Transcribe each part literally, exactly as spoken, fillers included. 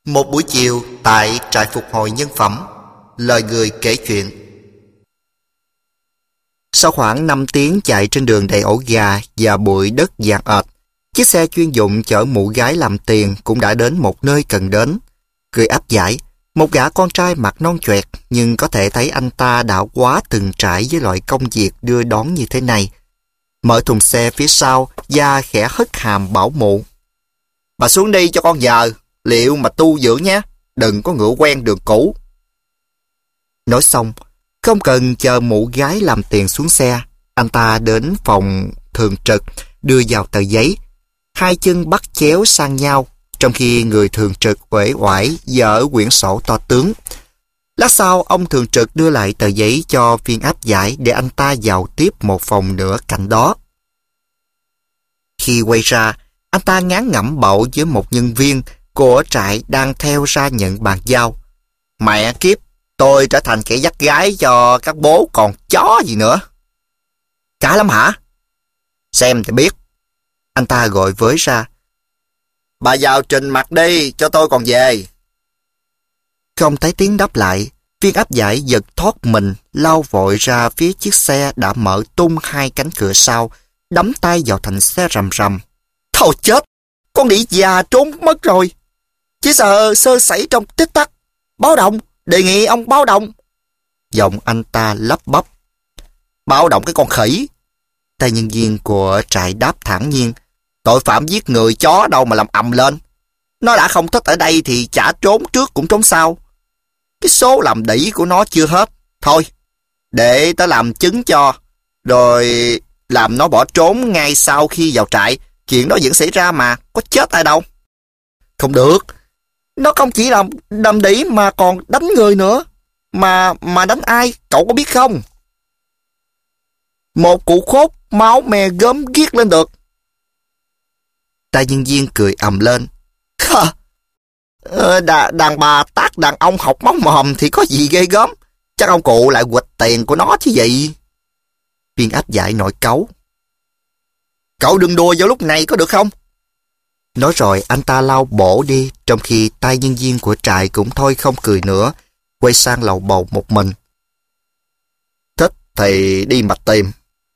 Một buổi chiều tại trại phục hồi nhân phẩm, lời người kể chuyện. Sau khoảng năm tiếng chạy trên đường đầy ổ gà và bụi đất vàng ệt, chiếc xe chuyên dụng chở mụ gái làm tiền cũng đã đến một nơi cần đến. Cười áp giải, một gã con trai mặt non choẹt, nhưng có thể thấy anh ta đã quá từng trải với loại công việc đưa đón như thế này. Mở thùng xe phía sau và khẽ hất hàm bảo mụ: "Bà xuống đi cho con giờ, liệu mà tu dưỡng nhé, đừng có ngựa quen đường cũ." Nói xong, không cần chờ mụ gái làm tiền xuống xe, anh ta đến phòng thường trực, đưa vào tờ giấy. Hai chân bắt chéo sang nhau, trong khi người thường trực uể oải dở quyển sổ to tướng. Lát sau, ông thường trực đưa lại tờ giấy cho viên áp giải để anh ta vào tiếp một phòng nữa cạnh đó. Khi quay ra, anh ta ngán ngẩm bậu với một nhân viên của trại đang theo ra nhận bàn giao: "Mẹ kiếp, tôi trở thành kẻ dắt gái cho các bố còn chó gì nữa." "Cả lắm hả?" "Xem thì biết." Anh ta gọi với ra: "Bà vào trình mặt đi, cho tôi còn về." Không thấy tiếng đáp lại, viên áp giải giật thoát mình, lao vội ra phía chiếc xe đã mở tung hai cánh cửa sau, đắm tay vào thành xe rầm rầm. "Thôi chết, con đĩ già trốn mất rồi. Chỉ sợ sơ sẩy trong tích tắc. Báo động, đề nghị ông báo động." Giọng anh ta lắp bắp. "Báo động cái con khỉ." Tay nhân viên của trại đáp thản nhiên: "Tội phạm giết người chó đâu mà làm ầm lên. Nó đã không thích ở đây thì chả trốn trước cũng trốn sau. Cái số làm đĩ của nó chưa hết. Thôi, để tớ làm chứng cho, rồi làm nó bỏ trốn ngay sau khi vào trại. Chuyện đó vẫn xảy ra mà, có chết ai đâu." "Không được. Nó không chỉ làm đầm đĩ mà còn đánh người nữa. Mà mà đánh ai, cậu có biết không? Một cụ khốt máu me gớm ghiếc lên được." Tay nhân viên cười ầm lên: Ờ, đà, đàn bà tác đàn ông học móng mồm thì có gì ghê gớm. Chắc ông cụ lại quỵt tiền của nó chứ gì." Viên áp giải nổi cáu: "Cậu đừng đùa vào lúc này có được không?" Nói rồi anh ta lao bổ đi, trong khi tay nhân viên của trại cũng thôi không cười nữa, quay sang lầu bầu một mình. "Thích thì đi mà tìm."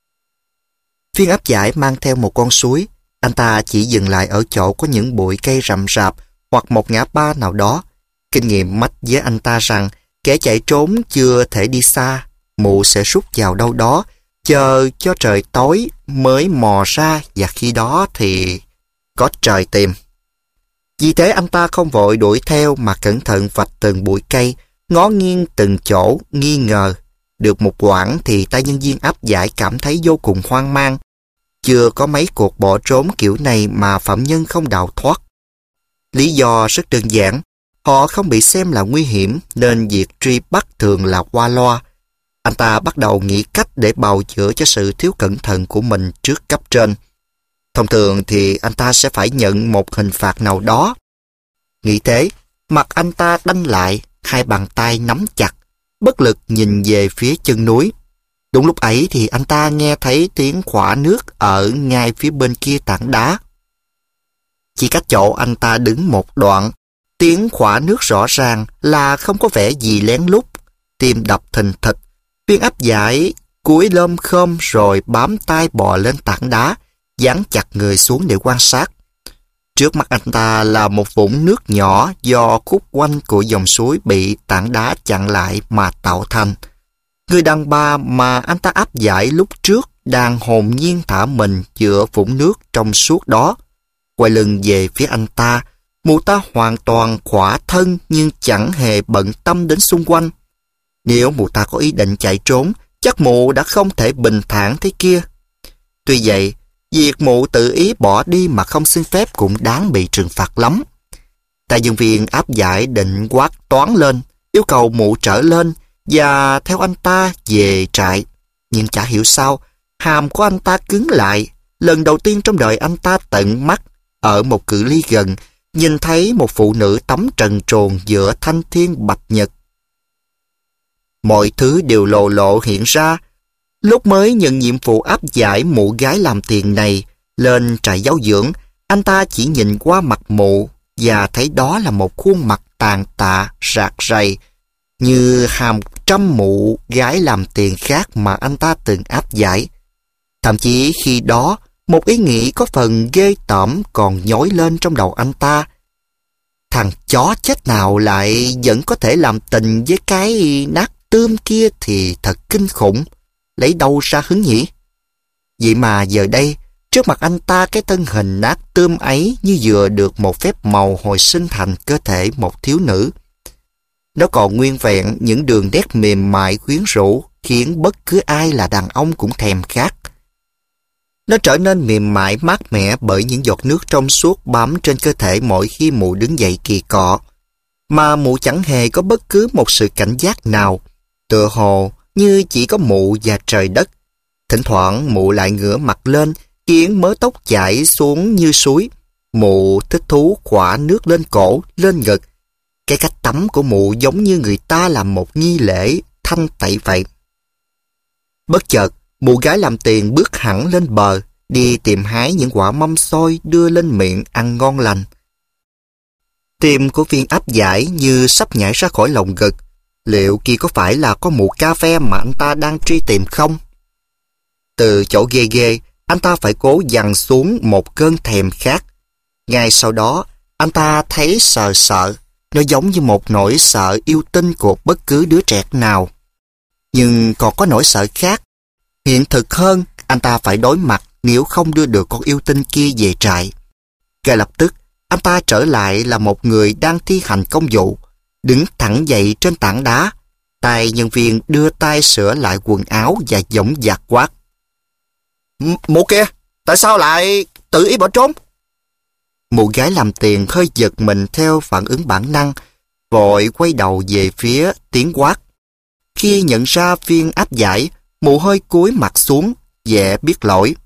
Viên áp giải mang theo một con suối. Anh ta chỉ dừng lại ở chỗ có những bụi cây rậm rạp hoặc một ngã ba nào đó. Kinh nghiệm mách với anh ta rằng kẻ chạy trốn chưa thể đi xa, mụ sẽ rút vào đâu đó, chờ cho trời tối mới mò ra, và khi đó thì có trời tìm. Vì thế anh ta không vội đuổi theo mà cẩn thận vạch từng bụi cây, ngó nghiêng từng chỗ nghi ngờ. Được một quãng thì tay nhân viên áp giải cảm thấy vô cùng hoang mang. Chưa có mấy cuộc bỏ trốn kiểu này mà phạm nhân không đào thoát. Lý do rất đơn giản, họ không bị xem là nguy hiểm nên việc truy bắt thường là qua loa. Anh ta bắt đầu nghĩ cách để bào chữa cho sự thiếu cẩn thận của mình trước cấp trên. Thông thường thì anh ta sẽ phải nhận một hình phạt nào đó. Nghĩ thế, mặt anh ta đanh lại, hai bàn tay nắm chặt, bất lực nhìn về phía chân núi. Đúng lúc ấy thì anh ta nghe thấy tiếng khỏa nước ở ngay phía bên kia tảng đá. Chỉ cách chỗ anh ta đứng một đoạn, tiếng khỏa nước rõ ràng là không có vẻ gì lén lút. Tim đập thình thịch, viên áp giải cúi lơm khom rồi bám tay bò lên tảng đá, dán chặt người xuống để quan sát. Trước mắt anh ta là một vũng nước nhỏ do khúc quanh của dòng suối bị tảng đá chặn lại mà tạo thành. Người đàn bà mà anh ta áp giải lúc trước đang hồn nhiên thả mình giữa vũng nước trong suốt đó. Quay lưng về phía anh ta, mụ ta hoàn toàn khỏa thân nhưng chẳng hề bận tâm đến xung quanh. Nếu mụ ta có ý định chạy trốn, chắc mụ đã không thể bình thản thế kia. Tuy vậy, việc mụ tự ý bỏ đi mà không xin phép cũng đáng bị trừng phạt lắm. Tài nhân viên áp giải định quát toán lên, yêu cầu mụ trở lên và theo anh ta về trại. Nhưng chả hiểu sao, hàm của anh ta cứng lại. Lần đầu tiên trong đời anh ta tận mắt, ở một cự ly gần, nhìn thấy một phụ nữ tắm trần truồng giữa thanh thiên bạch nhật. Mọi thứ đều lộ lộ hiện ra. Lúc mới nhận nhiệm vụ áp giải mụ gái làm tiền này lên trại giáo dưỡng, anh ta chỉ nhìn qua mặt mụ, và thấy đó là một khuôn mặt tàn tạ, rạc rầy, như hàng trăm mụ gái làm tiền khác mà anh ta từng áp giải. Thậm chí khi đó, một ý nghĩ có phần ghê tởm còn nhói lên trong đầu anh ta. Thằng chó chết nào lại vẫn có thể làm tình với cái nát tươm kia thì thật kinh khủng. Lấy đâu ra hứng nhỉ? Vậy mà giờ đây, trước mặt anh ta cái thân hình nát tươm ấy như vừa được một phép màu hồi sinh thành cơ thể một thiếu nữ. Nó còn nguyên vẹn những đường nét mềm mại quyến rũ khiến bất cứ ai là đàn ông cũng thèm khát. Nó trở nên mềm mại mát mẻ bởi những giọt nước trong suốt bám trên cơ thể mỗi khi mụ đứng dậy kỳ cọ. Mà mụ chẳng hề có bất cứ một sự cảnh giác nào, tựa hồ như chỉ có mụ và trời đất. Thỉnh thoảng mụ lại ngửa mặt lên, khiến mớ tóc chảy xuống như suối. Mụ thích thú khỏa nước lên cổ, lên ngực. Cái cách tắm của mụ giống như người ta làm một nghi lễ thanh tẩy vậy. Bất chợt, mụ gái làm tiền bước hẳn lên bờ, đi tìm hái những quả mâm xôi đưa lên miệng ăn ngon lành. Tim của Viên áp giải như sắp nhảy ra khỏi lồng ngực. Liệu kia có phải là có mụ cà phê mà anh ta đang truy tìm không? Từ chỗ ghê ghê, anh ta phải cố dằn xuống một cơn thèm khát. Ngay sau đó, anh ta thấy sợ sợ. Nó giống như một nỗi sợ yêu tinh của bất cứ đứa trẻ nào. Nhưng còn có nỗi sợ khác. Hiện thực hơn, anh ta phải đối mặt nếu không đưa được con yêu tinh kia về trại. Ngay lập tức, anh ta trở lại là một người đang thi hành công vụ, đứng thẳng dậy trên tảng đá. Tay nhân viên đưa tay sửa lại quần áo và giọng dạc quát. Mụ kia, tại sao lại tự ý bỏ trốn? Mụ gái làm tiền hơi giật mình theo phản ứng bản năng, vội quay đầu về phía tiếng quát. Khi nhận ra Viên áp giải, mụ hơi cúi mặt xuống, vẻ biết lỗi.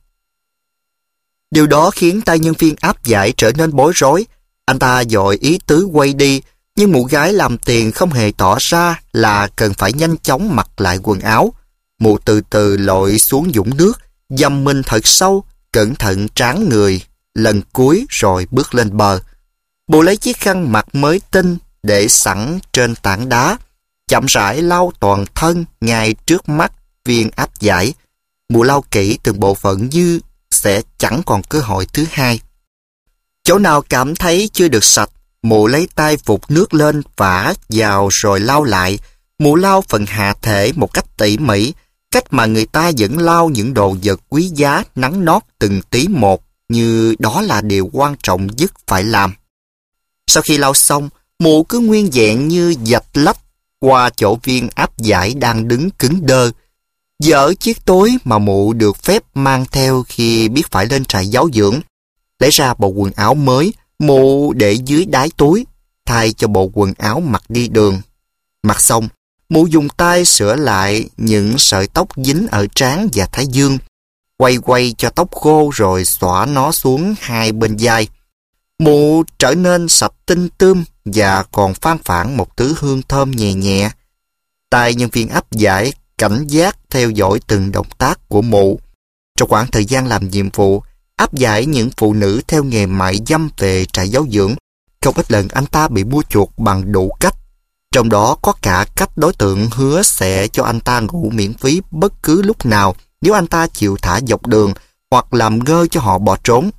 Điều đó khiến tay nhân viên áp giải trở nên bối rối. Anh ta vội ý tứ quay đi, nhưng mụ gái làm tiền không hề tỏ ra là cần phải nhanh chóng mặc lại quần áo. Mụ từ từ lội xuống vũng nước, dầm mình thật sâu, cẩn thận tráng người, lần cuối rồi bước lên bờ. Mụ lấy chiếc khăn mặt mới tinh để sẵn trên tảng đá, chậm rãi lau toàn thân ngay trước mắt Viên áp giải. Mụ lau kỹ từng bộ phận như sẽ chẳng còn cơ hội thứ hai. Chỗ nào cảm thấy chưa được sạch, mụ lấy tay vụt nước lên vả vào rồi lau lại. Mụ lau phần hạ thể một cách tỉ mỉ, cách mà người ta vẫn lau những đồ vật quý giá nắn nót từng tí một, như đó là điều quan trọng nhất phải làm. Sau khi lau xong, mụ cứ nguyên vẹn như vạch lách qua chỗ Viên áp giải đang đứng cứng đơ, dỡ chiếc túi mà mụ được phép mang theo khi biết phải lên trại giáo dưỡng. Lấy ra bộ quần áo mới, mụ để dưới đáy túi, thay cho bộ quần áo mặc đi đường. Mặc xong, mụ dùng tay sửa lại những sợi tóc dính ở trán và thái dương, quay quay cho tóc khô rồi xõa nó xuống hai bên vai. Mụ trở nên sạch tinh tươm và còn phan phản một thứ hương thơm nhẹ nhẹ. Tay nhân viên áp giải cảnh giác theo dõi từng động tác của mụ. Trong khoảng thời gian làm nhiệm vụ, áp giải những phụ nữ theo nghề mại dâm về trại giáo dưỡng, không ít lần anh ta bị mua chuộc bằng đủ cách. Trong đó có cả cách đối tượng hứa sẽ cho anh ta ngủ miễn phí bất cứ lúc nào nếu anh ta chịu thả dọc đường hoặc làm ngơ cho họ bỏ trốn.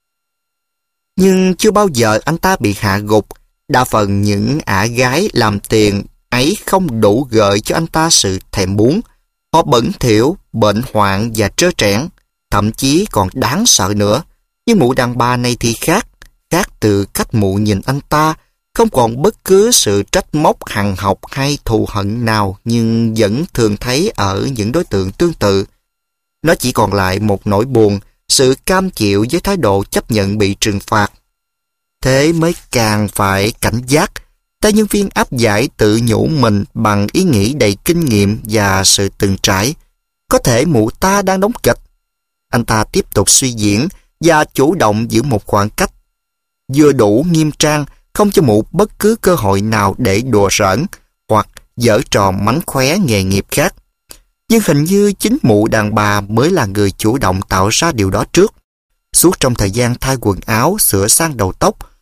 Nhưng chưa bao giờ anh ta bị hạ gục. Đa phần những ả gái làm tiền ấy không đủ gợi cho anh ta sự thèm muốn. Họ bẩn thỉu, bệnh hoạn và trơ trẽn, thậm chí còn đáng sợ nữa. Nhưng mụ đàn bà này thì khác, khác từ cách mụ nhìn anh ta, không còn bất cứ sự trách móc hằn học hay thù hận nào nhưng vẫn thường thấy ở những đối tượng tương tự. Nó chỉ còn lại một nỗi buồn, sự cam chịu với thái độ chấp nhận bị trừng phạt. Thế mới càng phải cảnh giác. Tay nhân viên áp giải tự nhủ mình bằng ý nghĩ đầy kinh nghiệm và sự từng trải. Có thể mụ ta đang đóng kịch. Anh ta tiếp tục suy diễn và chủ động giữ một khoảng cách vừa đủ nghiêm trang, không cho mụ bất cứ cơ hội nào để đùa giỡn hoặc giở trò mánh khóe nghề nghiệp khác. Nhưng hình như chính mụ đàn bà mới là người chủ động tạo ra điều đó trước. Suốt trong thời gian thay quần áo, sửa sang đầu tóc,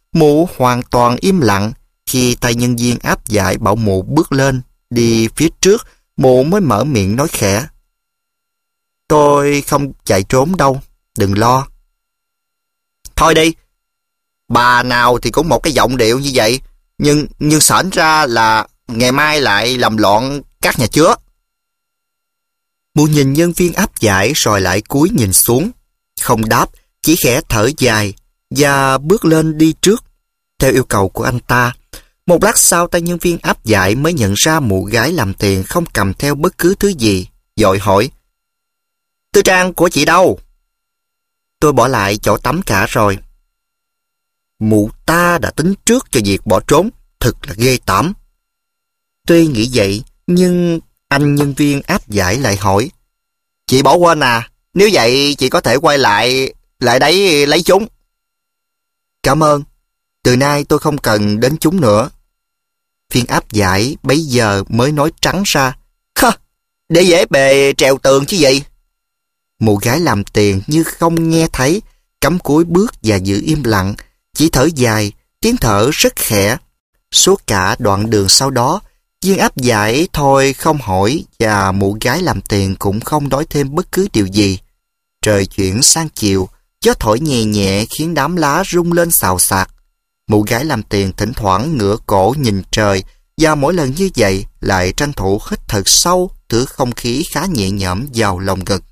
Mụ hoàn toàn im lặng. Khi tay nhân viên áp giải bảo mụ bước lên, đi phía trước, mụ mới mở miệng nói khẽ. Tôi không chạy trốn đâu, đừng lo. Thôi đi, bà nào thì cũng một cái giọng điệu như vậy, nhưng nhưng sởn ra là ngày mai lại làm loạn các nhà chứa. Mụ nhìn nhân viên áp giải rồi lại cúi nhìn xuống, không đáp, chỉ khẽ thở dài và bước lên đi trước, theo yêu cầu của anh ta. Một lát sau, tay nhân viên áp giải mới nhận ra mụ gái làm tiền không cầm theo bất cứ thứ gì, vội hỏi. Tư trang của chị đâu? Tôi bỏ lại chỗ tắm cả rồi. Mụ ta đã tính trước cho việc bỏ trốn, thật là ghê tởm. Tuy nghĩ vậy, nhưng anh nhân viên áp giải lại hỏi. Chị bỏ quên à, nếu vậy chị có thể quay lại, lại đấy lấy chúng. Cảm ơn, từ nay tôi không cần đến chúng nữa. Viên áp giải bấy giờ mới nói trắng ra. Hơ, để dễ bề trèo tường chứ gì. Mụ gái làm tiền như không nghe thấy, cắm cúi bước và giữ im lặng, chỉ thở dài, tiếng thở rất khẽ. Suốt cả đoạn đường sau đó, viên áp giải thôi không hỏi và mụ gái làm tiền cũng không nói thêm bất cứ điều gì. Trời chuyển sang chiều, gió thổi nhẹ nhẹ khiến đám lá rung lên xào xạc. Mụ gái làm tiền thỉnh thoảng ngửa cổ nhìn trời và mỗi lần như vậy lại tranh thủ hít thật sâu thử không khí khá nhẹ nhõm vào lòng ngực.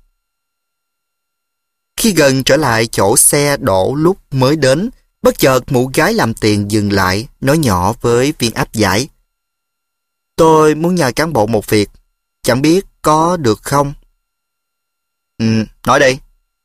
Khi gần trở lại chỗ xe đổ lúc mới đến, bất chợt mụ gái làm tiền dừng lại, nói nhỏ với viên áp giải. Tôi muốn nhờ cán bộ một việc, chẳng biết có được không? Ừ, nói đi.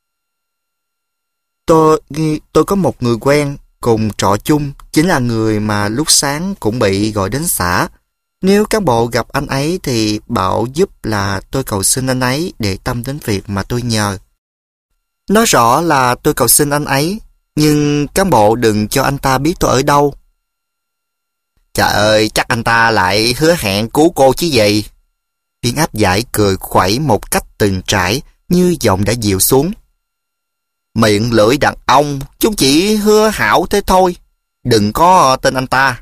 Tôi, tôi có một người quen cùng trọ chung, chính là người mà lúc sáng cũng bị gọi đến xã. Nếu cán bộ gặp anh ấy thì bảo giúp là tôi cầu xin anh ấy để tâm đến việc mà tôi nhờ. Nói rõ là tôi cầu xin anh ấy, nhưng cán bộ đừng cho anh ta biết tôi ở đâu. Trời ơi, chắc anh ta lại hứa hẹn cứu cô chứ gì. Viên áp giải cười khuẩy một cách từng trải, như giọng đã dịu xuống. Miệng lưỡi đàn ông, chúng chỉ hứa hảo thế thôi. Đừng có tin anh ta.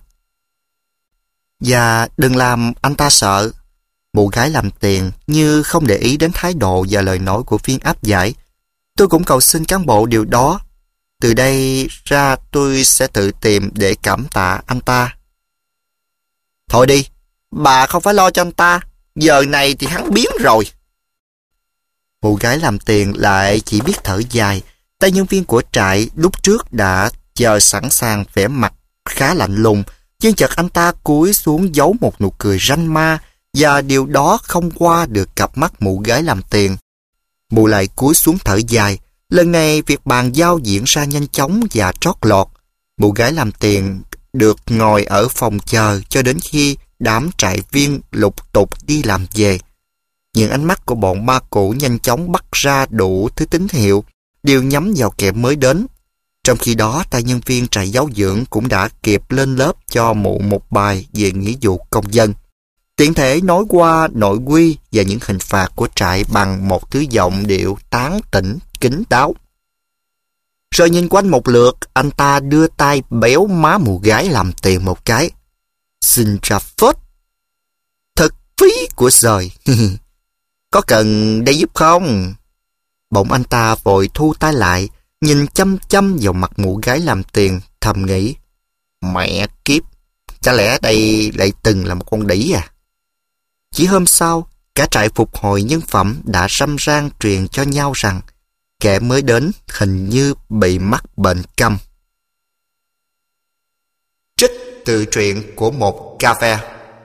Và đừng làm anh ta sợ. Mụ gái làm tiền như không để ý đến thái độ và lời nói của viên áp giải. Tôi cũng cầu xin cán bộ điều đó. Từ đây ra tôi sẽ tự tìm để cảm tạ anh ta. Thôi đi, bà không phải lo cho anh ta. Giờ này thì hắn biến rồi. Mụ gái làm tiền lại chỉ biết thở dài. Tay nhân viên của trại lúc trước đã chờ sẵn sàng, vẻ mặt khá lạnh lùng, nhưng chợt anh ta cúi xuống giấu một nụ cười ranh ma, và điều đó không qua được cặp mắt mụ gái làm tiền. Mụ lại cúi xuống thở dài. Lần này việc bàn giao diễn ra nhanh chóng và trót lọt. Mụ gái làm tiền được ngồi ở phòng chờ cho đến khi đám trại viên lục tục đi làm về. Những ánh mắt của bọn ma cũ nhanh chóng bắt ra đủ thứ tín hiệu, đều nhắm vào kẻ mới đến. Trong khi đó, tay nhân viên trại giáo dưỡng cũng đã kịp lên lớp cho mụ một bài về nghĩa vụ công dân, tiện thể nói qua nội quy và những hình phạt của trại bằng một thứ giọng điệu tán tỉnh, kín đáo. Rồi nhìn quanh một lượt, anh ta đưa tay béo má mụ gái làm tiền một cái. Xin ra phết. Thật phí của trời. Có cần đây giúp không? Bỗng anh ta vội thu tay lại, nhìn chăm chăm vào mặt mụ gái làm tiền, thầm nghĩ. Mẹ kiếp, chả lẽ đây lại từng là một con đĩ à? Chỉ hôm sau, cả trại phục hồi nhân phẩm đã râm ran truyền cho nhau rằng kẻ mới đến hình như bị mắc bệnh câm. Trích từ truyện của một cà phê.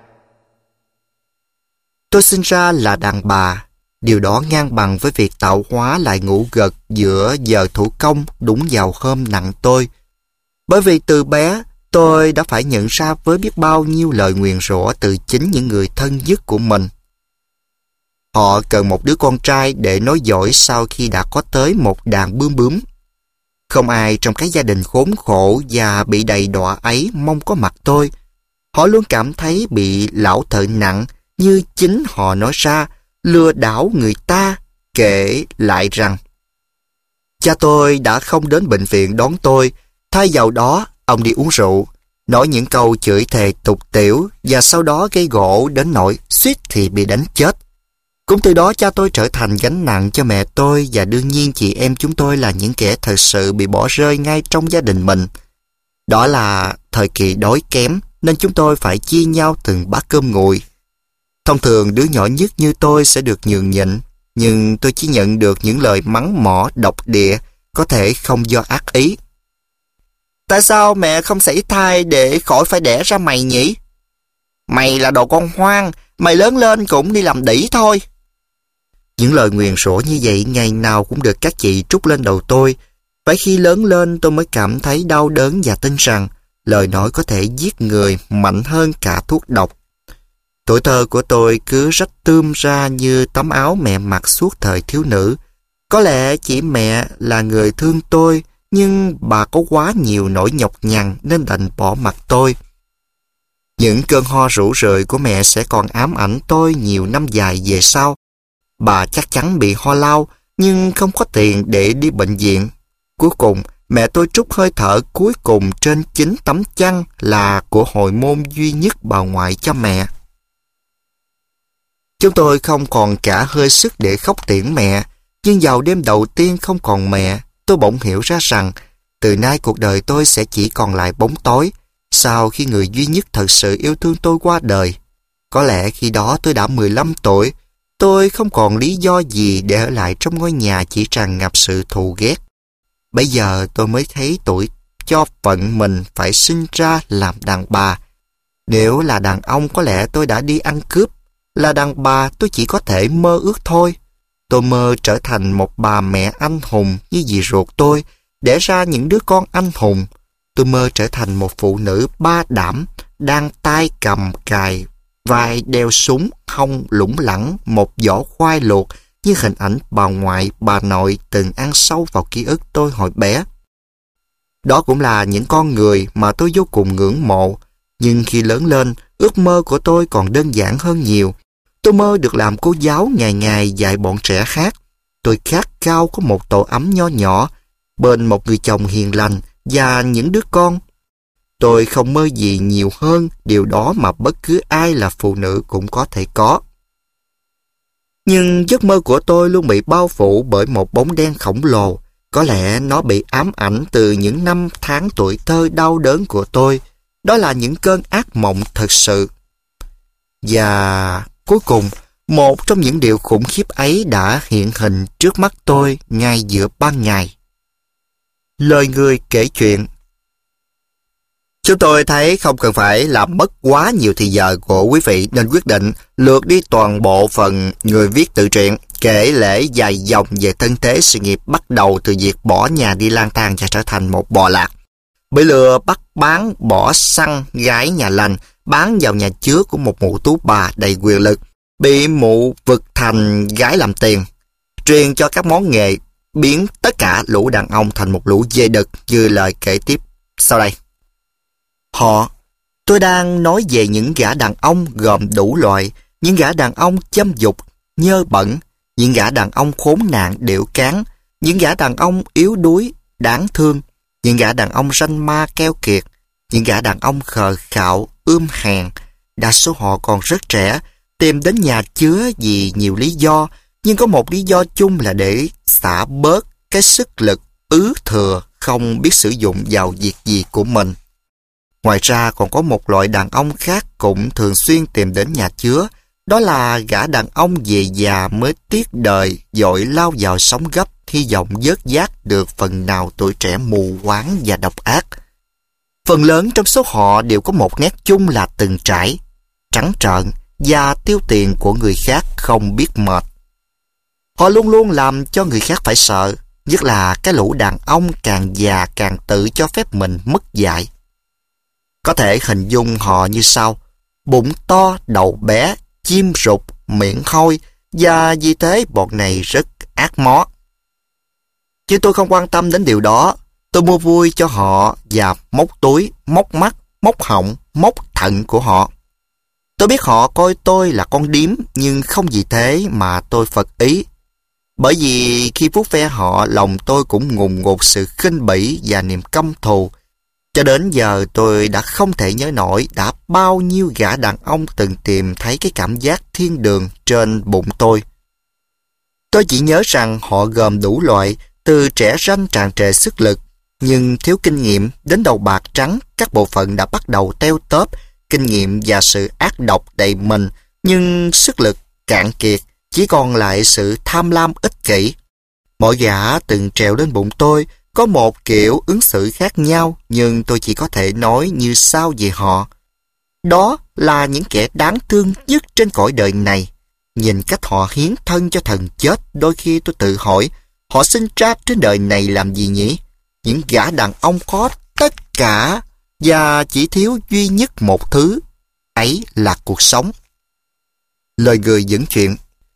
Tôi sinh ra là đàn bà. Điều đó ngang bằng với việc tạo hóa lại ngủ gật giữa giờ thủ công đúng vào hôm nặng tôi. Bởi vì từ bé, tôi đã phải nhận ra với biết bao nhiêu lời nguyền rủa từ chính những người thân nhất của mình. Họ cần một đứa con trai để nối dõi sau khi đã có tới một đàn bướm bướm. Không ai trong cái gia đình khốn khổ và bị đầy đọa ấy mong có mặt tôi. Họ luôn cảm thấy bị lão thợ nặng, như chính họ nói ra, lừa đảo người ta, kể lại rằng cha tôi đã không đến bệnh viện đón tôi, thay vào đó Ông đi uống rượu, nói những câu chửi thề tục tĩu và sau đó gây gổ đến nỗi suýt thì bị đánh chết. Cũng từ đó cha tôi trở thành gánh nặng cho mẹ tôi và đương nhiên chị em chúng tôi là những kẻ thật sự bị bỏ rơi ngay trong gia đình mình. Đó là thời kỳ đói kém nên chúng tôi phải chia nhau từng bát cơm nguội. Thông thường đứa nhỏ nhất như tôi sẽ được nhường nhịn, nhưng tôi chỉ nhận được những lời mắng mỏ độc địa, có thể không do ác ý. Tại sao mẹ không sảy thai để khỏi phải đẻ ra mày nhỉ? Mày là đồ con hoang, mày lớn lên cũng đi làm đĩ thôi. Những lời nguyền rủa như vậy ngày nào cũng được các chị trút lên đầu tôi. Phải khi lớn lên tôi mới cảm thấy đau đớn và tin rằng lời nói có thể giết người mạnh hơn cả thuốc độc. Tuổi thơ của tôi cứ rách tươm ra như tấm áo mẹ mặc suốt thời thiếu nữ. Có lẽ chỉ mẹ là người thương tôi, nhưng bà có quá nhiều nỗi nhọc nhằn nên đành bỏ mặc tôi. Những cơn ho rũ rượi của mẹ sẽ còn ám ảnh tôi nhiều năm dài về sau. Bà chắc chắn bị ho lao, nhưng không có tiền để đi bệnh viện. Cuối cùng, mẹ tôi trút hơi thở cuối cùng trên chính tấm chăn là của hồi môn duy nhất bà ngoại cho mẹ. Chúng tôi không còn cả hơi sức để khóc tiễn mẹ, nhưng vào đêm đầu tiên không còn mẹ, tôi bỗng hiểu ra rằng từ nay cuộc đời tôi sẽ chỉ còn lại bóng tối sau khi người duy nhất thật sự yêu thương tôi qua đời. Có lẽ khi đó tôi đã mười lăm tuổi, tôi không còn lý do gì để ở lại trong ngôi nhà chỉ tràn ngập sự thù ghét. Bây giờ tôi mới thấy tuổi cho phận mình phải sinh ra làm đàn bà. Nếu là đàn ông có lẽ tôi đã đi ăn cướp, là đàn bà tôi chỉ có thể mơ ước thôi. Tôi mơ trở thành một bà mẹ anh hùng như dì ruột tôi, đẻ ra những đứa con anh hùng. Tôi mơ trở thành một phụ nữ ba đảm, đang tay cầm cài, vai đeo súng, hông lủng lẳng một giỏ khoai luộc như hình ảnh bà ngoại, bà nội từng ăn sâu vào ký ức tôi hồi bé. Đó cũng là những con người mà tôi vô cùng ngưỡng mộ. Nhưng khi lớn lên, ước mơ của tôi còn đơn giản hơn nhiều. Tôi mơ được làm cô giáo ngày ngày dạy bọn trẻ khác. Tôi khát khao có một tổ ấm nho nhỏ, bên một người chồng hiền lành và những đứa con. Tôi không mơ gì nhiều hơn điều đó mà bất cứ ai là phụ nữ cũng có thể có. Nhưng giấc mơ của tôi luôn bị bao phủ bởi một bóng đen khổng lồ. Có lẽ nó bị ám ảnh từ những năm tháng tuổi thơ đau đớn của tôi. Đó là những cơn ác mộng thật sự. Và cuối cùng, một trong những điều khủng khiếp ấy đã hiện hình trước mắt tôi ngay giữa ban ngày. Lời người kể chuyện. Chúng tôi thấy không cần phải làm mất quá nhiều thời giờ của quý vị nên quyết định lượt đi toàn bộ phần người viết tự truyện, kể lễ dài dòng về thân thế sự nghiệp bắt đầu từ việc bỏ nhà đi lang thang và trở thành một bò lạc. Bị lừa bắt bán bỏ xăng gái nhà lành, bán vào nhà chứa của một mụ tú bà đầy quyền lực, bị mụ vực thành gái làm tiền, truyền cho các món nghề, biến tất cả lũ đàn ông thành một lũ dê đực như lời kể tiếp sau đây. Họ, tôi đang nói về những gã đàn ông gồm đủ loại, những gã đàn ông châm dục, nhơ bẩn, những gã đàn ông khốn nạn điệu cán, những gã đàn ông yếu đuối, đáng thương, những gã đàn ông ranh ma keo kiệt, những gã đàn ông khờ khạo, ươm hèn. Đa số họ còn rất trẻ, tìm đến nhà chứa vì nhiều lý do, nhưng có một lý do chung là để xả bớt cái sức lực ứ thừa không biết sử dụng vào việc gì của mình. Ngoài ra còn có một loại đàn ông khác cũng thường xuyên tìm đến nhà chứa, đó là gã đàn ông về già mới tiếc đời, vội lao vào sống gấp, hy vọng vớt vát được phần nào tuổi trẻ mù quáng và độc ác. Phần lớn trong số họ đều có một nét chung là từng trải, trắng trợn và tiêu tiền của người khác không biết mệt. Họ luôn luôn làm cho người khác phải sợ, nhất là cái lũ đàn ông càng già càng tự cho phép mình mất dạy. Có thể hình dung họ như sau: bụng to, đầu bé, chim rụt, miệng hôi, và vì thế bọn này rất ác mó. Chứ tôi không quan tâm đến điều đó. Tôi mua vui cho họ và móc túi, móc mắt, móc họng, móc thận của họ. Tôi biết họ coi tôi là con điếm, nhưng không vì thế mà tôi phật ý. Bởi vì khi vuốt ve họ, lòng tôi cũng ngùn ngụt sự khinh bỉ và niềm căm thù. Cho đến giờ tôi đã không thể nhớ nổi đã bao nhiêu gã đàn ông từng tìm thấy cái cảm giác thiên đường trên bụng tôi. Tôi chỉ nhớ rằng họ gồm đủ loại, từ trẻ ranh tràn trề sức lực, nhưng thiếu kinh nghiệm đến đầu bạc trắng, các bộ phận đã bắt đầu teo tóp, kinh nghiệm và sự ác độc đầy mình, nhưng sức lực cạn kiệt, chỉ còn lại sự tham lam ích kỷ. Mỗi gã từng trèo lên bụng tôi có một kiểu ứng xử khác nhau, nhưng tôi chỉ có thể nói như sau về họ. Đó là những kẻ đáng thương nhất trên cõi đời này. Nhìn cách họ hiến thân cho thần chết, đôi khi tôi tự hỏi, họ sinh ra trên đời này làm gì nhỉ? Những gã đàn ông có tất cả và chỉ thiếu duy nhất một thứ, ấy là cuộc sống. Lời người dẫn chuyện.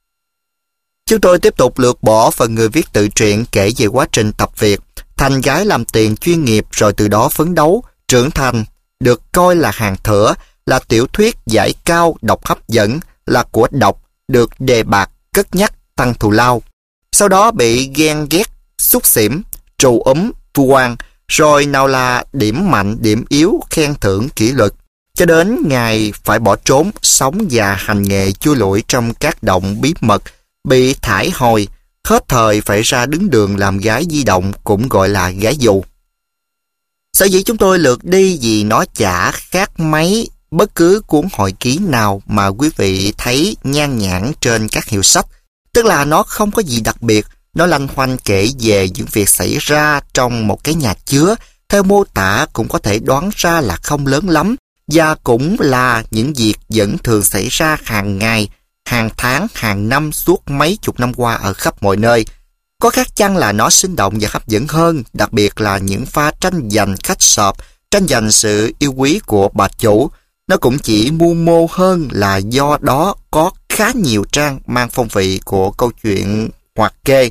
Chúng tôi tiếp tục lược bỏ phần người viết tự truyện kể về quá trình tập việc, thành gái làm tiền chuyên nghiệp, rồi từ đó phấn đấu, trưởng thành, được coi là hàng thửa, là tiểu thuyết giải cao, độc hấp dẫn, là của độc, được đề bạt, cất nhắc, tăng thù lao. Sau đó bị ghen ghét, xúc xỉm, trù úm, vu oan, rồi nào là điểm mạnh, điểm yếu, khen thưởng, kỷ luật, cho đến ngày phải bỏ trốn, sống và hành nghề chui lủi trong các động bí mật, bị thải hồi, hết thời phải ra đứng đường làm gái di động, cũng gọi là gái dù. Sở dĩ chúng tôi lược đi vì nó chả khác mấy bất cứ cuốn hồi ký nào mà quý vị thấy nhan nhản trên các hiệu sách. Tức là nó không có gì đặc biệt, nó lanh khoanh kể về những việc xảy ra trong một cái nhà chứa, theo mô tả cũng có thể đoán ra là không lớn lắm, và cũng là những việc vẫn thường xảy ra hàng ngày, hàng tháng, hàng năm suốt mấy chục năm qua ở khắp mọi nơi. Có khác chăng là nó sinh động và hấp dẫn hơn, đặc biệt là những pha tranh giành khách sộp, tranh giành sự yêu quý của bà chủ. Nó cũng chỉ mưu mô hơn là do đó có khá nhiều trang mang phong vị của câu chuyện hoặc kê.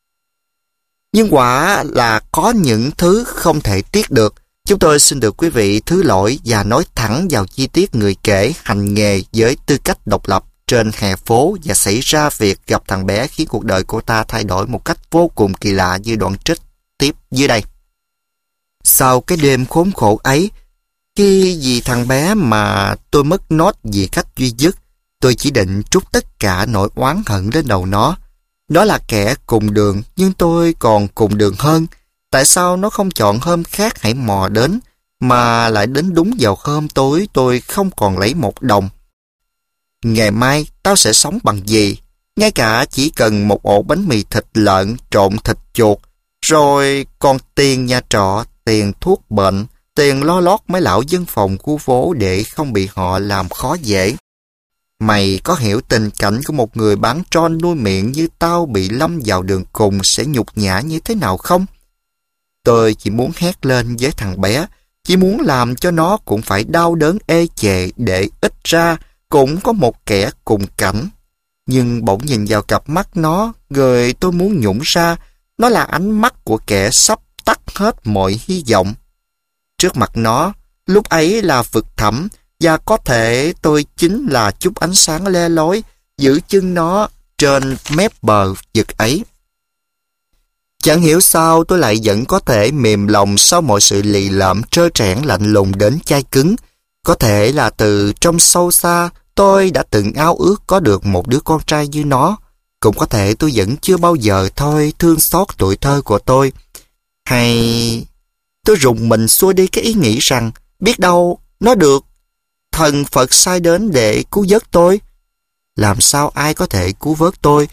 Nhưng quả là có những thứ không thể tiếc được. Chúng tôi xin được quý vị thứ lỗi và nói thẳng vào chi tiết người kể hành nghề với tư cách độc lập trên hè phố, và xảy ra việc gặp thằng bé khiến cuộc đời cô ta thay đổi một cách vô cùng kỳ lạ như đoạn trích tiếp dưới đây. Sau cái đêm khốn khổ ấy, khi vì thằng bé mà tôi mất nốt vì cách duy dứt, tôi chỉ định trút tất cả nỗi oán hận lên đầu nó. Nó là kẻ cùng đường, nhưng tôi còn cùng đường hơn. Tại sao nó không chọn hôm khác hãy mò đến, mà lại đến đúng vào hôm tối tôi không còn lấy một đồng? Ngày mai tao sẽ sống bằng gì? Ngay cả chỉ cần một ổ bánh mì thịt lợn trộn thịt chuột, rồi còn tiền nhà trọ, tiền thuốc bệnh, tiền lo lót mấy lão dân phòng khu phố để không bị họ làm khó dễ. Mày có hiểu tình cảnh của một người bán tron nuôi miệng như tao bị lâm vào đường cùng sẽ nhục nhã như thế nào không? Tôi chỉ muốn hét lên với thằng bé, chỉ muốn làm cho nó cũng phải đau đớn ê chề để ít ra cũng có một kẻ cùng cảnh. Nhưng bỗng nhìn vào cặp mắt nó, rồi tôi muốn nhũng ra, nó là ánh mắt của kẻ sắp tắt hết mọi hy vọng. Trước mặt nó, lúc ấy là vực thẳm, và có thể tôi chính là chút ánh sáng le lói giữ chân nó trên mép bờ vực ấy. Chẳng hiểu sao tôi lại vẫn có thể mềm lòng sau mọi sự lì lợm trơ trẽn lạnh lùng đến chai cứng. Có thể là từ trong sâu xa tôi đã từng ao ước có được một đứa con trai như nó. Cũng có thể tôi vẫn chưa bao giờ thôi thương xót tuổi thơ của tôi. Hay tôi rùng mình xua đi cái ý nghĩ rằng biết đâu nó được thần Phật sai đến để cứu vớt tôi. Làm sao ai có thể cứu vớt tôi?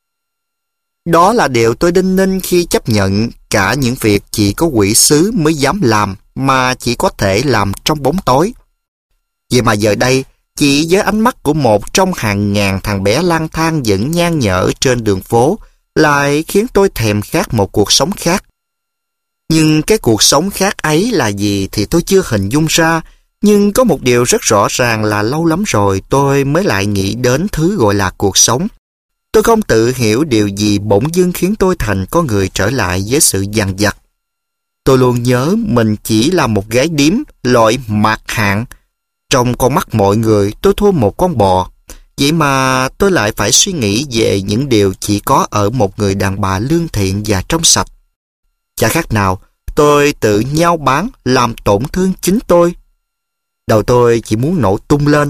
Đó là điều tôi đinh ninh khi chấp nhận cả những việc chỉ có quỷ sứ mới dám làm, mà chỉ có thể làm trong bóng tối. Vậy mà giờ đây, chỉ với ánh mắt của một trong hàng ngàn thằng bé lang thang vẫn nhan nhở trên đường phố, lại khiến tôi thèm khát một cuộc sống khác. Nhưng cái cuộc sống khác ấy là gì thì tôi chưa hình dung ra. Nhưng có một điều rất rõ ràng là lâu lắm rồi tôi mới lại nghĩ đến thứ gọi là cuộc sống. Tôi không tự hiểu điều gì bỗng dưng khiến tôi thành con người trở lại với sự dằn vặt. Tôi luôn nhớ mình chỉ là một gái điếm, loại mạt hạng. Trong con mắt mọi người tôi thua một con bò. Vậy mà tôi lại phải suy nghĩ về những điều chỉ có ở một người đàn bà lương thiện và trong sạch. Chả khác nào tôi tự nhao báng làm tổn thương chính tôi. Đầu tôi chỉ muốn nổ tung lên.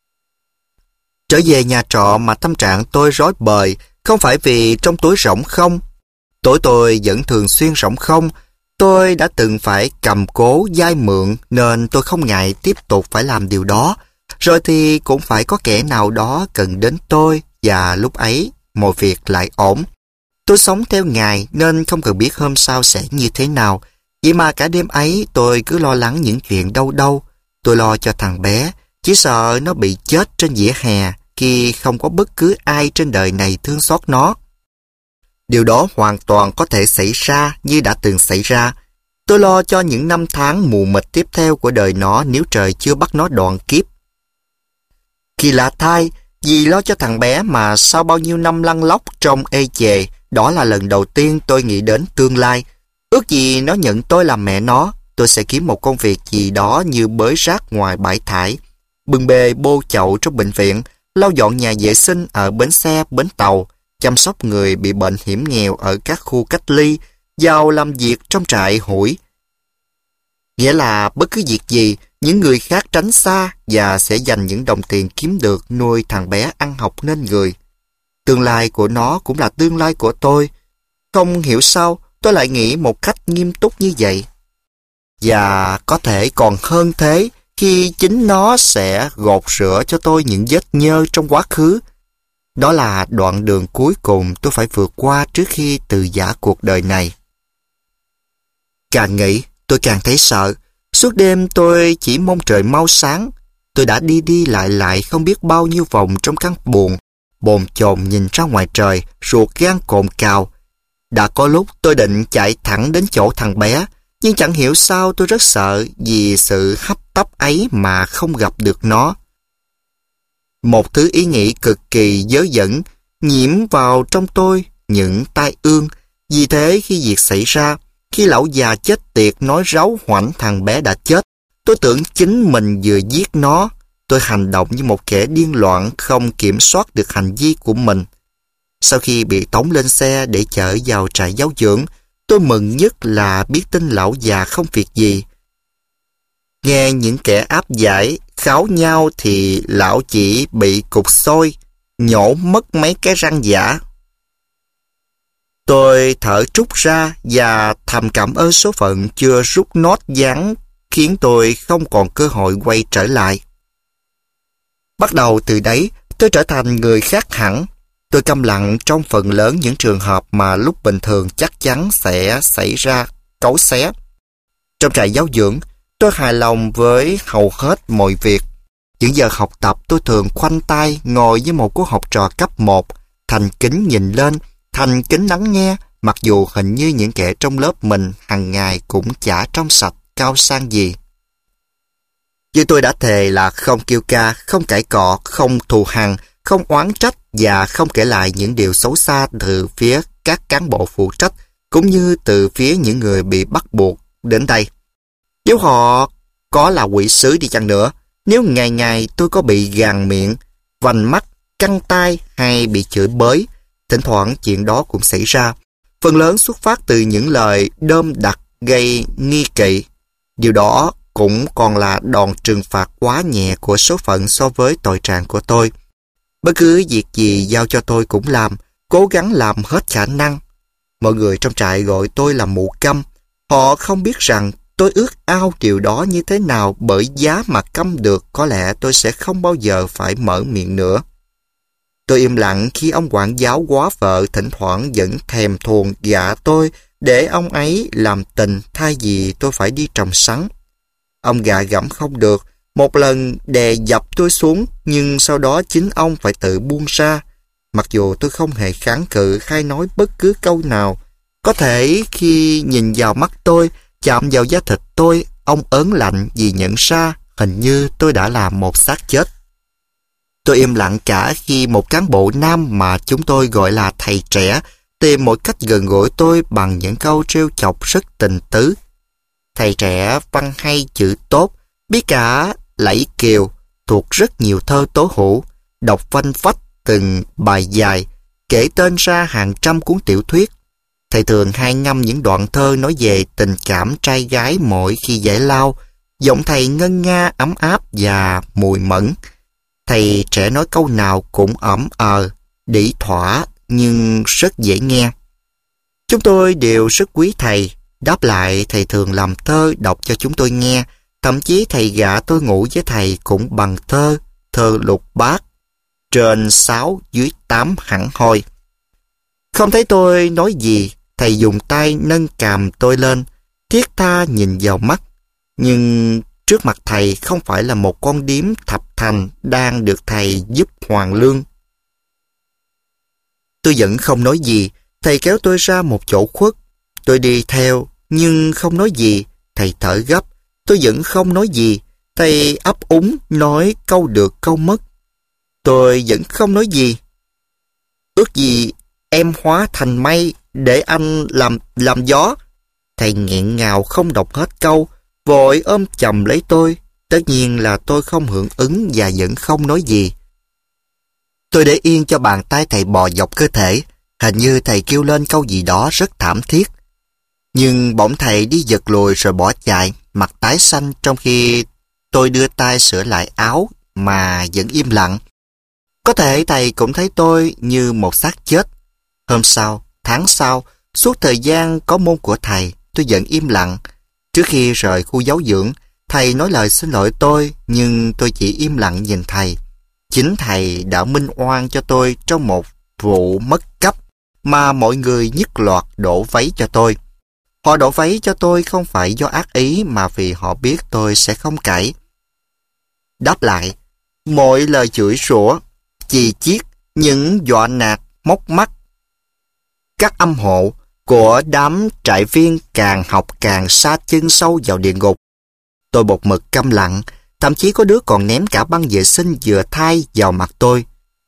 Trở về nhà trọ mà tâm trạng tôi rối bời, không phải vì trong túi rỗng không. Tối tôi vẫn thường xuyên rỗng không. Tôi đã từng phải cầm cố vay mượn nên tôi không ngại tiếp tục phải làm điều đó. Rồi thì cũng phải có kẻ nào đó cần đến tôi và lúc ấy mọi việc lại ổn. Tôi sống theo ngày nên không cần biết hôm sau sẽ như thế nào. Vậy mà cả đêm ấy tôi cứ lo lắng những chuyện đâu đâu. Tôi lo cho thằng bé, chỉ sợ nó bị chết trên vỉa hè khi không có bất cứ ai trên đời này thương xót nó. Điều đó hoàn toàn có thể xảy ra như đã từng xảy ra. Tôi lo cho những năm tháng mù mịt tiếp theo của đời nó nếu trời chưa bắt nó đoạn kiếp. Kỳ lạ thay, vì lo cho thằng bé mà sau bao nhiêu năm lăn lóc trong ê chề, đó là lần đầu tiên tôi nghĩ đến tương lai. Ước gì nó nhận tôi làm mẹ nó, tôi sẽ kiếm một công việc gì đó như bới rác ngoài bãi thải, bưng bê bô chậu trong bệnh viện, lau dọn nhà vệ sinh ở bến xe, bến tàu, chăm sóc người bị bệnh hiểm nghèo ở các khu cách ly, vào làm việc trong trại hủi. Nghĩa là bất cứ việc gì, những người khác tránh xa và sẽ dành những đồng tiền kiếm được nuôi thằng bé ăn học nên người. Tương lai của nó cũng là tương lai của tôi. Không hiểu sao tôi lại nghĩ một cách nghiêm túc như vậy. Và có thể còn hơn thế khi chính nó sẽ gột rửa cho tôi những vết nhơ trong quá khứ. Đó là đoạn đường cuối cùng tôi phải vượt qua trước khi từ giã cuộc đời này. Càng nghĩ, tôi càng thấy sợ. Suốt đêm tôi chỉ mong trời mau sáng. Tôi đã đi đi lại lại không biết bao nhiêu vòng trong căn buồng, bồn chồn nhìn ra ngoài trời, ruột gan cồn cào. Đã có lúc tôi định chạy thẳng đến chỗ thằng bé, nhưng chẳng hiểu sao tôi rất sợ vì sự hấp tấp ấy mà không gặp được nó. Một thứ ý nghĩ cực kỳ dớ dẫn nhiễm vào trong tôi những tai ương. Vì thế khi việc xảy ra, khi lão già chết tiệt nói ráu hoảnh thằng bé đã chết, tôi tưởng chính mình vừa giết nó. Tôi hành động như một kẻ điên loạn không kiểm soát được hành vi của mình. Sau khi bị tống lên xe để chở vào trại giáo dưỡng, tôi mừng nhất là biết tin lão già không việc gì. Nghe những kẻ áp giải kháo nhau thì lão chỉ bị cục sôi, nhổ mất mấy cái răng giả. Tôi thở trút ra và thầm cảm ơn số phận chưa rút nốt ván khiến tôi không còn cơ hội quay trở lại. Bắt đầu từ đấy, tôi trở thành người khác hẳn. Tôi câm lặng trong phần lớn những trường hợp mà lúc bình thường chắc chắn sẽ xảy ra cấu xé. Trong trại giáo dưỡng, tôi hài lòng với hầu hết mọi việc. Những giờ học tập tôi thường khoanh tay ngồi với một cô học trò cấp một, thành kính nhìn lên, thành kính lắng nghe, mặc dù hình như những kẻ trong lớp mình hàng ngày cũng chả trong sạch, cao sang gì. Như tôi đã thề là không kêu ca, không cãi cọ, không thù hằn, không oán trách và không kể lại những điều xấu xa từ phía các cán bộ phụ trách, cũng như từ phía những người bị bắt buộc đến đây. Nếu họ có là quỷ sứ đi chăng nữa, nếu ngày ngày tôi có bị gàn miệng, vành mắt, căng tai hay bị chửi bới, thỉnh thoảng chuyện đó cũng xảy ra. Phần lớn xuất phát từ những lời đơm đặt gây nghi kỵ. Điều đó cũng còn là đòn trừng phạt quá nhẹ của số phận so với tội trạng của tôi. Bất cứ việc gì giao cho tôi cũng làm, cố gắng làm hết khả năng. Mọi người trong trại gọi tôi là mụ câm. Họ không biết rằng tôi ước ao điều đó như thế nào, bởi giá mà câm được có lẽ tôi sẽ không bao giờ phải mở miệng nữa. Tôi im lặng khi ông quản giáo quá vợ thỉnh thoảng vẫn thèm thuồng gạ tôi để ông ấy làm tình thay vì tôi phải đi trồng sắn. Ông gạ gẫm không được, một lần đè dập tôi xuống, nhưng sau đó chính ông phải tự buông ra. Mặc dù tôi không hề kháng cự hay nói bất cứ câu nào. Có thể khi nhìn vào mắt tôi, chạm vào da thịt tôi, ông ớn lạnh vì nhận ra hình như tôi đã là một xác chết. Tôi im lặng cả khi một cán bộ nam mà chúng tôi gọi là thầy trẻ tìm mọi cách gần gũi tôi bằng những câu trêu chọc rất tình tứ. Thầy trẻ văn hay chữ tốt, biết cả lẫy kiều, thuộc rất nhiều thơ tố hữu, đọc phanh phách từng bài dài, kể tên ra hàng trăm cuốn tiểu thuyết. Thầy thường hay ngâm những đoạn thơ nói về tình cảm trai gái mỗi khi giải lao. Giọng thầy ngân nga ấm áp và mùi mẫn. Thầy trẻ nói câu nào cũng ẩm ờ, đĩ thỏa nhưng rất dễ nghe. Chúng tôi đều rất quý thầy. Đáp lại, thầy thường làm thơ đọc cho chúng tôi nghe. Thậm chí thầy gạ tôi ngủ với thầy cũng bằng thơ, thơ lục bát, trên sáu dưới tám hẳn hoi. Không thấy tôi nói gì, thầy dùng tay nâng cằm tôi lên, thiết tha nhìn vào mắt. Nhưng trước mặt thầy không phải là một con điếm thập thành đang được thầy giúp hoàn lương. Tôi vẫn không nói gì, thầy kéo tôi ra một chỗ khuất. Tôi đi theo, nhưng không nói gì, thầy thở gấp. Tôi vẫn không nói gì, thầy ấp úng nói câu được câu mất. Tôi vẫn không nói gì. Ước gì em hóa thành mây để anh làm làm gió. Thầy nghẹn ngào không đọc hết câu, vội ôm chầm lấy tôi. Tất nhiên là tôi không hưởng ứng và vẫn không nói gì. Tôi để yên cho bàn tay thầy bò dọc cơ thể. Hình như thầy kêu lên câu gì đó rất thảm thiết. Nhưng bỗng thầy đi giật lùi rồi bỏ chạy, mặt tái xanh, trong khi tôi đưa tay sửa lại áo mà vẫn im lặng. Có thể thầy cũng thấy tôi như một xác chết. Hôm sau, tháng sau, suốt thời gian có môn của thầy, tôi vẫn im lặng. Trước khi rời khu giáo dưỡng, thầy nói lời xin lỗi tôi, nhưng tôi chỉ im lặng nhìn thầy. Chính thầy đã minh oan cho tôi trong một vụ mất cắp mà mọi người nhất loạt đổ vấy cho tôi. Họ đổ vấy cho tôi không phải do ác ý mà vì họ biết tôi sẽ không cãi. Đáp lại, mọi lời chửi rủa, chì chiết, những dọa nạt, móc mắt, các âm hộ của đám trại viên càng học càng sa chân sâu vào địa ngục. Tôi bột mực câm lặng, thậm chí có đứa còn ném cả băng vệ sinh vừa thay vào mặt tôi.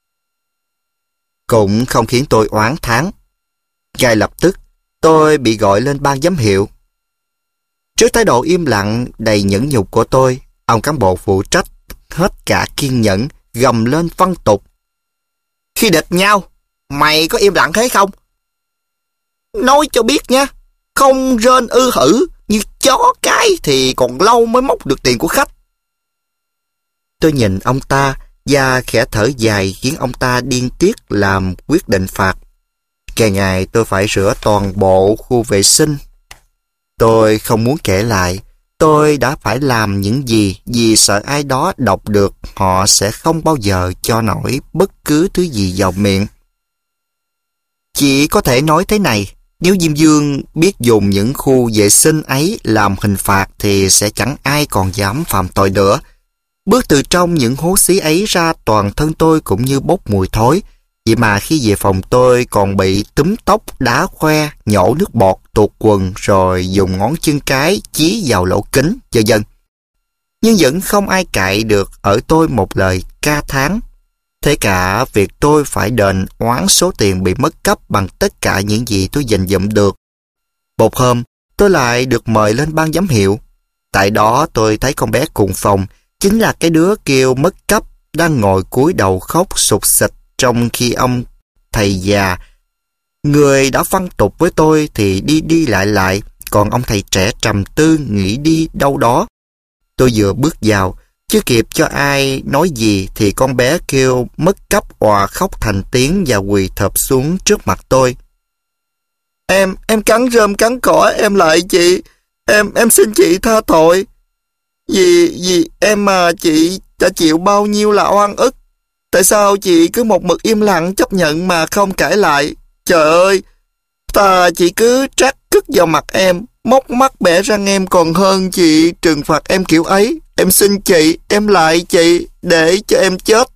Cũng không khiến tôi oán thán. Ngay lập tức, tôi bị gọi lên ban giám hiệu. Trước thái độ im lặng đầy nhẫn nhục của tôi, ông cán bộ phụ trách hết cả kiên nhẫn, gầm lên văn tục. Khi địch nhau, mày có im lặng thế không? Nói cho biết nha, không rên ư hử như chó cái thì còn lâu mới móc được tiền của khách. Tôi nhìn ông ta và khẽ thở dài khiến ông ta điên tiết làm quyết định phạt. Càng ngày tôi phải rửa toàn bộ khu vệ sinh. Tôi không muốn kể lại tôi đã phải làm những gì vì sợ ai đó đọc được họ sẽ không bao giờ cho nổi bất cứ thứ gì vào miệng. Chỉ có thể nói thế này, nếu Diêm Dương biết dùng những khu vệ sinh ấy làm hình phạt thì sẽ chẳng ai còn dám phạm tội nữa. Bước từ trong những hố xí ấy ra, toàn thân tôi cũng như bốc mùi thối. Vậy mà khi về phòng tôi còn bị túm tóc, đá khoe, nhổ nước bọt, tuột quần rồi dùng ngón chân cái chí vào lỗ kính, vân vân. Nhưng vẫn không ai cãi được ở tôi một lời ca thán. Thế cả việc tôi phải đền oán số tiền bị mất cắp bằng tất cả những gì tôi dành dụm được. Một hôm, tôi lại được mời lên ban giám hiệu. Tại đó tôi thấy con bé cùng phòng, chính là cái đứa kêu mất cắp, đang ngồi cúi đầu khóc sụt sịt, trong khi ông thầy già, người đã văn tục với tôi thì đi đi lại lại, còn ông thầy trẻ trầm tư nghĩ đi đâu đó. Tôi vừa bước vào, chưa kịp cho ai nói gì thì con bé kêu mất cắp òa khóc thành tiếng và quỳ thụp xuống trước mặt tôi. Em, em cắn rơm cắn cỏ em lại chị, em, em xin chị tha tội. Vì, vì em mà chị đã chịu bao nhiêu là oan ức. Tại sao chị cứ một mực im lặng chấp nhận mà không cãi lại? Trời ơi, ta chỉ cứ trát cứt vào mặt em, móc mắt bẻ răng em còn hơn chị trừng phạt em kiểu ấy. Em xin chị, em lại chị, để cho em chết.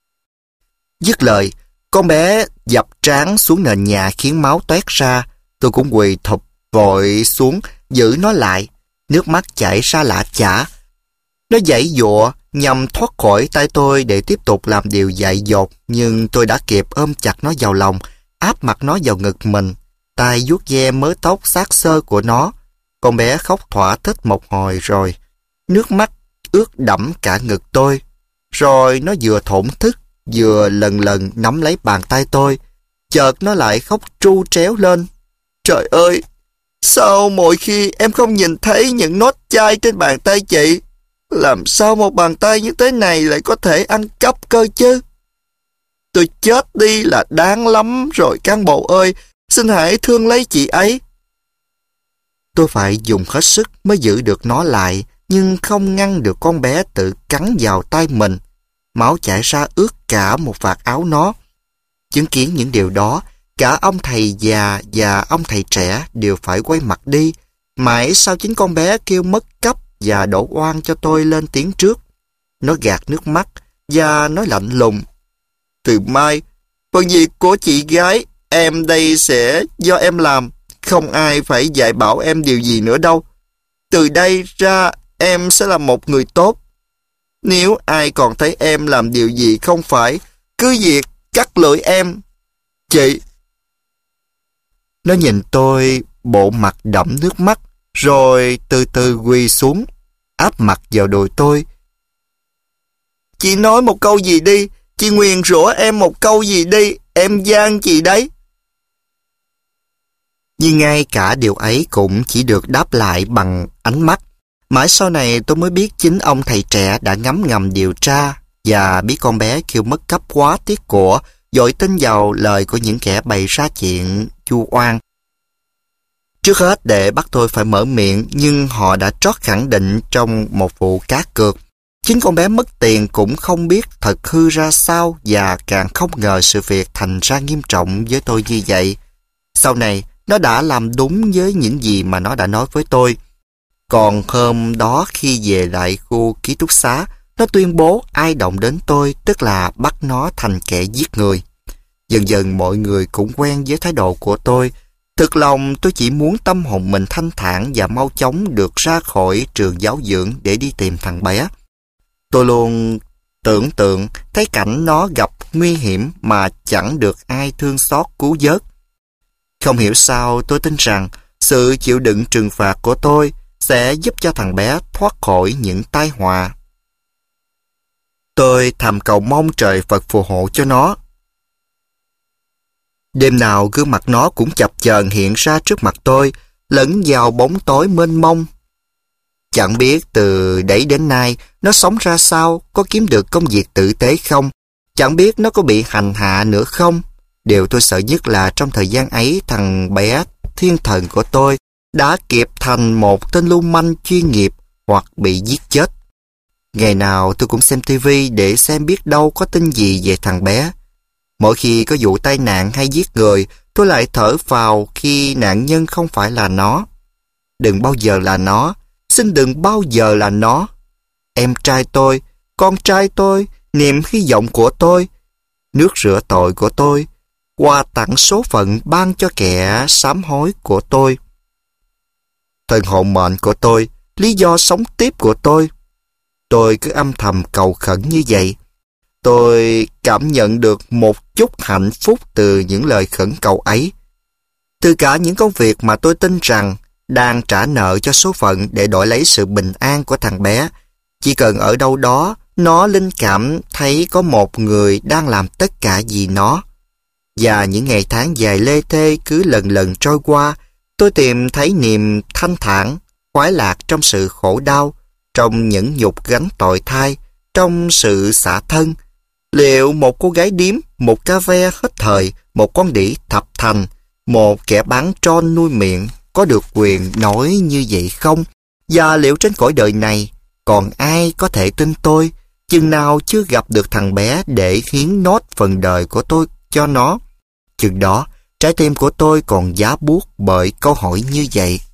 Dứt lời, con bé dập trán xuống nền nhà khiến máu toét ra. Tôi cũng quỳ thụp vội xuống, giữ nó lại. Nước mắt chảy ra lạ chả. Nó giãy giụa nhằm thoát khỏi tay tôi để tiếp tục làm điều dại dột, nhưng tôi đã kịp ôm chặt nó vào lòng, áp mặt nó vào ngực mình, tay vuốt ve mớ tóc xác xơ của nó. Con bé khóc thỏa thích một hồi rồi, nước mắt ướt đẫm cả ngực tôi. Rồi nó vừa thổn thức, vừa lần lần nắm lấy bàn tay tôi. Chợt nó lại khóc tru tréo lên. Trời ơi, sao mỗi khi em không nhìn thấy những nốt chai trên bàn tay chị? Làm sao một bàn tay như thế này lại có thể ăn cắp cơ chứ? Tôi chết đi là đáng lắm rồi cán bộ ơi, xin hãy thương lấy chị ấy. Tôi phải dùng hết sức mới giữ được nó lại, nhưng không ngăn được con bé tự cắn vào tay mình. Máu chảy ra ướt cả một vạt áo nó. Chứng kiến những điều đó, cả ông thầy già và ông thầy trẻ đều phải quay mặt đi. Mãi sau chính con bé kêu mất cắp và đổ oan cho tôi lên tiếng trước. Nó gạt nước mắt và nói lạnh lùng: từ mai, phần việc của chị gái em đây sẽ do em làm. Không ai phải dạy bảo em điều gì nữa đâu. Từ đây ra em sẽ là một người tốt. Nếu ai còn thấy em làm điều gì không phải, cứ việc cắt lưỡi em. Chị. Nó nhìn tôi bộ mặt đẫm nước mắt, rồi từ từ quỳ xuống, áp mặt vào đùi tôi. Chị nói một câu gì đi, chị nguyền rủa em một câu gì đi, em gian chị đấy. Nhưng ngay cả điều ấy cũng chỉ được đáp lại bằng ánh mắt. Mãi sau này tôi mới biết chính ông thầy trẻ đã ngấm ngầm điều tra và biết con bé kêu mất cắp quá tiếc của, dội tin vào lời của những kẻ bày ra chuyện chu oan. Trước hết để bắt tôi phải mở miệng, nhưng họ đã trót khẳng định trong một vụ cá cược. Chính con bé mất tiền cũng không biết thật hư ra sao và càng không ngờ sự việc thành ra nghiêm trọng với tôi như vậy. Sau này, nó đã làm đúng với những gì mà nó đã nói với tôi. Còn hôm đó khi về lại khu ký túc xá, nó tuyên bố ai động đến tôi tức là bắt nó thành kẻ giết người. Dần dần mọi người cũng quen với thái độ của tôi. Thực lòng tôi chỉ muốn tâm hồn mình thanh thản và mau chóng được ra khỏi trường giáo dưỡng để đi tìm thằng bé. Tôi luôn tưởng tượng thấy cảnh nó gặp nguy hiểm mà chẳng được ai thương xót cứu vớt. Không hiểu sao tôi tin rằng sự chịu đựng trừng phạt của tôi sẽ giúp cho thằng bé thoát khỏi những tai họa. Tôi thầm cầu mong trời Phật phù hộ cho nó. Đêm nào gương mặt nó cũng chập chờn hiện ra trước mặt tôi, lẫn vào bóng tối mênh mông. Chẳng biết từ đấy đến nay nó sống ra sao, có kiếm được công việc tử tế không, chẳng biết nó có bị hành hạ nữa không. Điều tôi sợ nhất là trong thời gian ấy thằng bé thiên thần của tôi đã kịp thành một tên lưu manh chuyên nghiệp hoặc bị giết chết. Ngày nào tôi cũng xem tivi để xem biết đâu có tin gì về thằng bé. Mỗi khi có vụ tai nạn hay giết người, tôi lại thở phào khi nạn nhân không phải là nó. Đừng bao giờ là nó, xin đừng bao giờ là nó. Em trai tôi, con trai tôi, niềm hy vọng của tôi, nước rửa tội của tôi, quà tặng số phận ban cho kẻ sám hối của tôi. Thần hộ mệnh của tôi, lý do sống tiếp của tôi. Tôi cứ âm thầm cầu khẩn như vậy. Tôi cảm nhận được một chút hạnh phúc từ những lời khẩn cầu ấy. Từ cả những công việc mà tôi tin rằng đang trả nợ cho số phận để đổi lấy sự bình an của thằng bé. Chỉ cần ở đâu đó, nó linh cảm thấy có một người đang làm tất cả vì nó. Và những ngày tháng dài lê thê cứ lần lần trôi qua, tôi tìm thấy niềm thanh thản, khoái lạc trong sự khổ đau, trong những nhục gánh tội thai, trong sự xả thân. Liệu một cô gái điếm, một ca ve hết thời, một con đĩ thập thành, một kẻ bán tron nuôi miệng có được quyền nói như vậy không? Và liệu trên cõi đời này còn ai có thể tin tôi, chừng nào chưa gặp được thằng bé để hiến nốt phần đời của tôi cho nó? Chừng đó, trái tim của tôi còn giá buốt bởi câu hỏi như vậy.